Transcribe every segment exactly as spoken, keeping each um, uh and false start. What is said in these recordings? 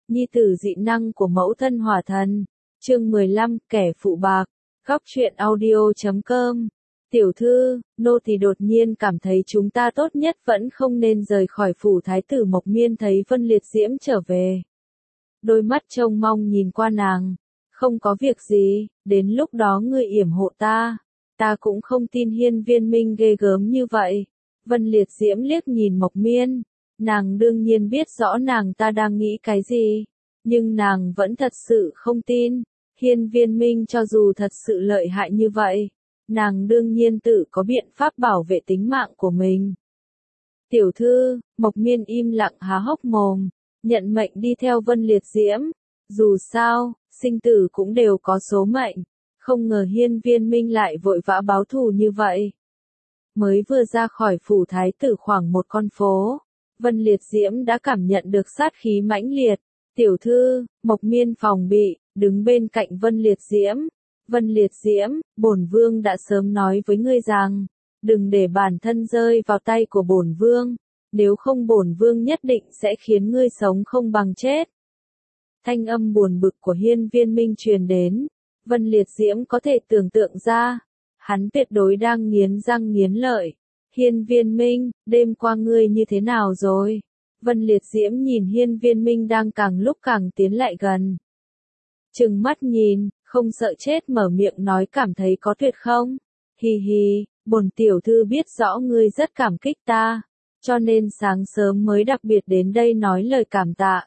nhi tử dị năng của mẫu thân hỏa thần. Chương mười lăm, kẻ phụ bạc. Góc truyện audio chấm com. Tiểu thư, nô tỳ đột nhiên cảm thấy chúng ta tốt nhất vẫn không nên rời khỏi phủ thái tử. Mộc Miên thấy Vân Liệt Diễm trở về, đôi mắt trông mong nhìn qua nàng. Không có việc gì, đến lúc đó ngươi yểm hộ ta. Ta cũng không tin Hiên Viên Minh ghê gớm như vậy. Vân Liệt Diễm liếc nhìn Mộc Miên. Nàng đương nhiên biết rõ nàng ta đang nghĩ cái gì, nhưng nàng vẫn thật sự không tin. Hiên Viên Minh cho dù thật sự lợi hại như vậy, nàng đương nhiên tự có biện pháp bảo vệ tính mạng của mình. Tiểu thư, Mộc Miên im lặng há hốc mồm, nhận mệnh đi theo Vân Liệt Diễm. Dù sao, sinh tử cũng đều có số mệnh, không ngờ Hiên Viên Minh lại vội vã báo thù như vậy. Mới vừa ra khỏi phủ thái tử khoảng một con phố, Vân Liệt Diễm đã cảm nhận được sát khí mãnh liệt. Tiểu thư, Mộc Miên phòng bị, đứng bên cạnh Vân Liệt Diễm. Vân Liệt Diễm, bổn vương đã sớm nói với ngươi rằng, đừng để bản thân rơi vào tay của bổn vương, nếu không bổn vương nhất định sẽ khiến ngươi sống không bằng chết. Thanh âm buồn bực của Hiên Viên Minh truyền đến. Vân Liệt Diễm có thể tưởng tượng ra, hắn tuyệt đối đang nghiến răng nghiến lợi. Hiên Viên Minh, đêm qua ngươi như thế nào rồi? Vân Liệt Diễm nhìn Hiên Viên Minh đang càng lúc càng tiến lại gần. Trừng mắt nhìn, không sợ chết mở miệng nói cảm thấy có tuyệt không? Hi hi, bổn tiểu thư biết rõ ngươi rất cảm kích ta, cho nên sáng sớm mới đặc biệt đến đây nói lời cảm tạ.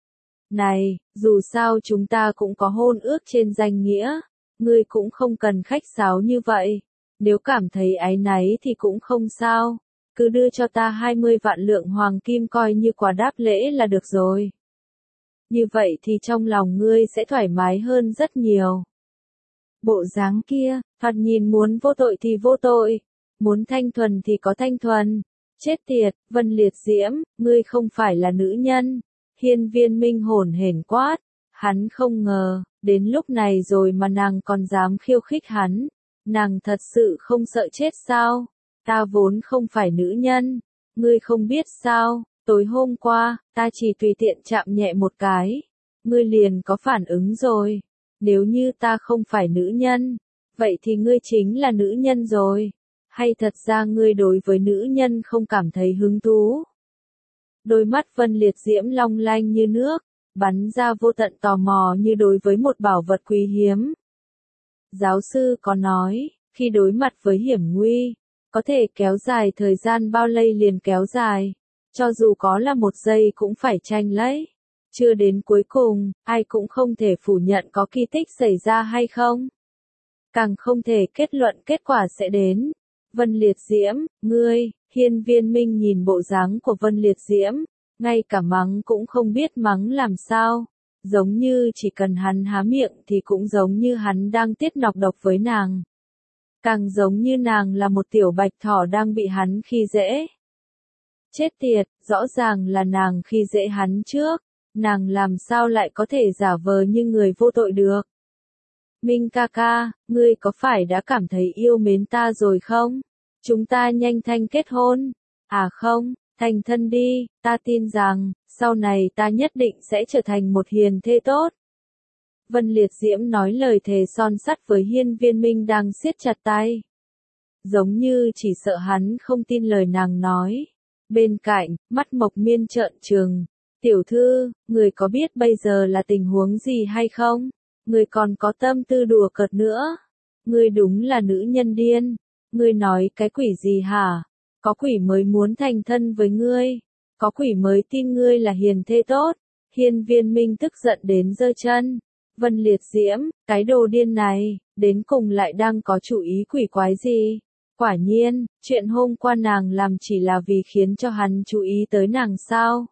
Này, dù sao chúng ta cũng có hôn ước trên danh nghĩa, ngươi cũng không cần khách sáo như vậy. Nếu cảm thấy áy náy thì cũng không sao, cứ đưa cho ta hai mươi vạn lượng hoàng kim coi như quà đáp lễ là được rồi. Như vậy thì trong lòng ngươi sẽ thoải mái hơn rất nhiều. Bộ dáng kia, thoạt nhìn muốn vô tội thì vô tội, muốn thanh thuần thì có thanh thuần. Chết tiệt, Vân Liệt Diễm, ngươi không phải là nữ nhân. Hiên Viên Minh hồn hển quát, hắn không ngờ, đến lúc này rồi mà nàng còn dám khiêu khích hắn. Nàng thật sự không sợ chết sao? Ta vốn không phải nữ nhân. Ngươi không biết sao, tối hôm qua, ta chỉ tùy tiện chạm nhẹ một cái. Ngươi liền có phản ứng rồi. Nếu như ta không phải nữ nhân, vậy thì ngươi chính là nữ nhân rồi. Hay thật ra ngươi đối với nữ nhân không cảm thấy hứng thú? Đôi mắt Vân Liệt Diễm long lanh như nước, bắn ra vô tận tò mò như đối với một bảo vật quý hiếm. Giáo sư có nói, khi đối mặt với hiểm nguy, có thể kéo dài thời gian bao lây liền kéo dài, cho dù có là một giây cũng phải tranh lấy. Chưa đến cuối cùng, ai cũng không thể phủ nhận có kỳ tích xảy ra hay không. Càng không thể kết luận kết quả sẽ đến. Vân Liệt Diễm, ngươi, Hiên Viên Minh nhìn bộ dáng của Vân Liệt Diễm, ngay cả mắng cũng không biết mắng làm sao. Giống như chỉ cần hắn há miệng thì cũng giống như hắn đang tiết nọc độc với nàng. Càng giống như nàng là một tiểu bạch thỏ đang bị hắn khi dễ. Chết tiệt, rõ ràng là nàng khi dễ hắn trước, nàng làm sao lại có thể giả vờ như người vô tội được. Minh ca ca, ngươi có phải đã cảm thấy yêu mến ta rồi không? Chúng ta nhanh thanh kết hôn. À không, thành thân đi, ta tin rằng, sau này ta nhất định sẽ trở thành một hiền thê tốt. Vân Liệt Diễm nói lời thề son sắt với Hiên Viên Minh đang siết chặt tay. Giống như chỉ sợ hắn không tin lời nàng nói. Bên cạnh, mắt Mộc Miên trợn trừng. Tiểu thư, người có biết bây giờ là tình huống gì hay không? Người còn có tâm tư đùa cợt nữa. Người đúng là nữ nhân điên. Ngươi nói cái quỷ gì hả? Có quỷ mới muốn thành thân với ngươi. Có quỷ mới tin ngươi là hiền thê tốt. Hiên Viên Minh tức giận đến giơ chân. Vân Liệt Diễm, cái đồ điên này, đến cùng lại đang có chủ ý quỷ quái gì? Quả nhiên, chuyện hôm qua nàng làm chỉ là vì khiến cho hắn chú ý tới nàng sao?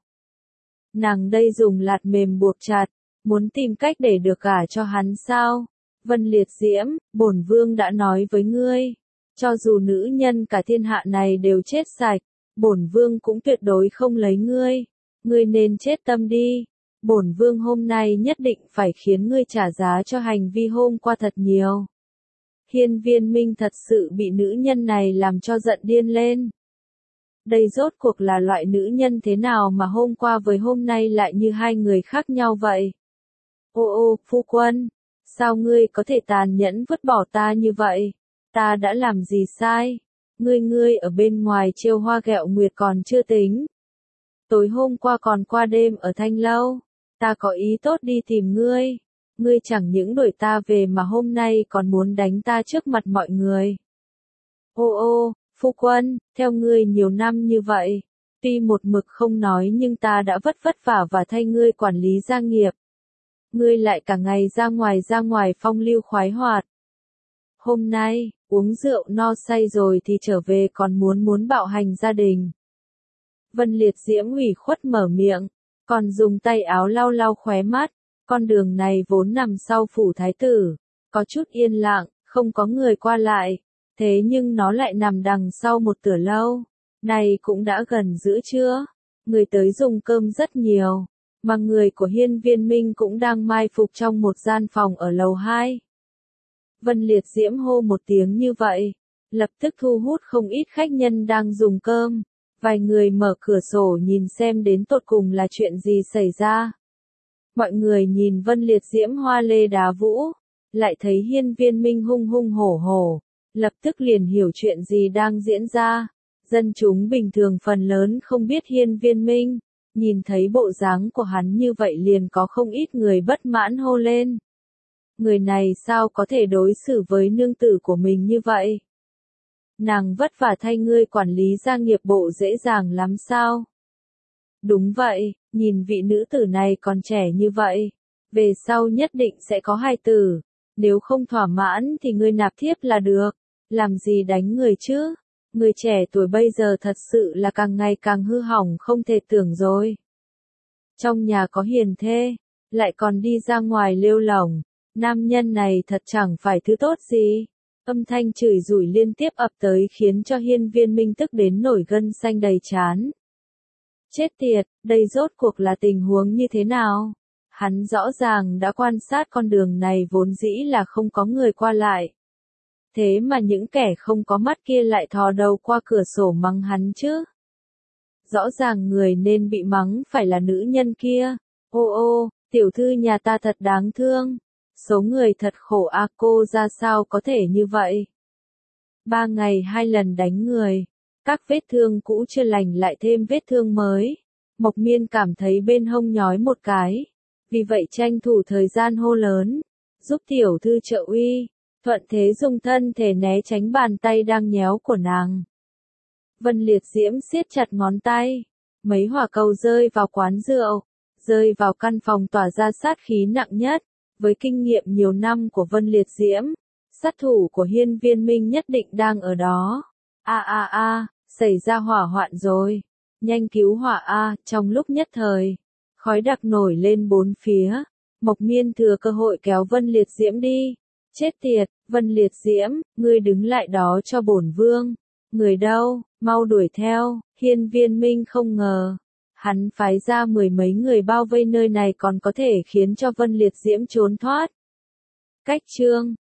Nàng đây dùng lạt mềm buộc chặt, muốn tìm cách để được gả cho hắn sao? Vân Liệt Diễm, bổn vương đã nói với ngươi, cho dù nữ nhân cả thiên hạ này đều chết sạch, bổn vương cũng tuyệt đối không lấy ngươi. Ngươi nên chết tâm đi. Bổn vương hôm nay nhất định phải khiến ngươi trả giá cho hành vi hôm qua thật nhiều. Hiên Viên Minh thật sự bị nữ nhân này làm cho giận điên lên. Đây rốt cuộc là loại nữ nhân thế nào mà hôm qua với hôm nay lại như hai người khác nhau vậy? Ô ô, phu quân, sao ngươi có thể tàn nhẫn vứt bỏ ta như vậy? Ta đã làm gì sai? Ngươi ngươi ở bên ngoài trêu hoa ghẹo nguyệt còn chưa tính. Tối hôm qua còn qua đêm ở Thanh Lâu, ta có ý tốt đi tìm ngươi. Ngươi chẳng những đuổi ta về mà hôm nay còn muốn đánh ta trước mặt mọi người. Ô ô, phu quân, theo ngươi nhiều năm như vậy, tuy một mực không nói nhưng ta đã vất vất vả và thay ngươi quản lý gia nghiệp. Ngươi lại cả ngày ra ngoài ra ngoài phong lưu khoái hoạt. Hôm nay, uống rượu no say rồi thì trở về còn muốn muốn bạo hành gia đình. Vân Liệt Diễm ủy khuất mở miệng, còn dùng tay áo lau lau khóe mắt. Con đường này vốn nằm sau phủ thái tử, có chút yên lặng, không có người qua lại, thế nhưng nó lại nằm đằng sau một tửa lâu. Này cũng đã gần giữa trưa, người tới dùng cơm rất nhiều, mà người của Hiên Viên Minh cũng đang mai phục trong một gian phòng ở lầu hai. Vân Liệt Diễm hô một tiếng như vậy, lập tức thu hút không ít khách nhân đang dùng cơm. Vài người mở cửa sổ nhìn xem đến tột cùng là chuyện gì xảy ra. Mọi người nhìn Vân Liệt Diễm hoa lê đá vũ, lại thấy Hiên Viên Minh hung hung hổ hổ, lập tức liền hiểu chuyện gì đang diễn ra. Dân chúng bình thường phần lớn không biết Hiên Viên Minh, nhìn thấy bộ dáng của hắn như vậy liền có không ít người bất mãn hô lên. Người này sao có thể đối xử với nương tử của mình như vậy? Nàng vất vả thay ngươi quản lý gia nghiệp bộ dễ dàng lắm sao? Đúng vậy, nhìn vị nữ tử này còn trẻ như vậy, về sau nhất định sẽ có hài tử, nếu không thỏa mãn thì ngươi nạp thiếp là được, làm gì đánh người chứ? Người trẻ tuổi bây giờ thật sự là càng ngày càng hư hỏng không thể tưởng rồi. Trong nhà có hiền thê, lại còn đi ra ngoài lêu lổng, nam nhân này thật chẳng phải thứ tốt gì. Âm thanh chửi rủi liên tiếp ập tới khiến cho Hiên Viên Minh tức đến nổi gân xanh đầy trán. Chết tiệt, đây rốt cuộc là tình huống như thế nào? Hắn rõ ràng đã quan sát con đường này vốn dĩ là không có người qua lại. Thế mà những kẻ không có mắt kia lại thò đầu qua cửa sổ mắng hắn chứ. Rõ ràng người nên bị mắng phải là nữ nhân kia. Ô ô, tiểu thư nhà ta thật đáng thương. Số người thật khổ a, cô ra sao có thể như vậy? Ba ngày hai lần đánh người. Các vết thương cũ chưa lành lại thêm vết thương mới. Mộc Miên cảm thấy bên hông nhói một cái. Vì vậy tranh thủ thời gian hô lớn. Giúp tiểu thư trợ uy. Thuận thế dùng thân thể né tránh bàn tay đang nhéo của nàng. Vân Liệt Diễm siết chặt ngón tay. Mấy hỏa cầu rơi vào quán rượu. Rơi vào căn phòng tỏa ra sát khí nặng nhất. Với kinh nghiệm nhiều năm của Vân Liệt Diễm, sát thủ của Hiên Viên Minh nhất định đang ở đó. A a a, xảy ra hỏa hoạn rồi. Nhanh cứu hỏa a, trong lúc nhất thời. Khói đặc nổi lên bốn phía. Mộc Miên thừa cơ hội kéo Vân Liệt Diễm đi. Chết tiệt, Vân Liệt Diễm, ngươi đứng lại đó cho bổn vương. Người đâu, mau đuổi theo. Hiên Viên Minh không ngờ. Hắn phái ra mười mấy người bao vây nơi này còn có thể khiến cho Vân Liệt Diễm trốn thoát. Cách chương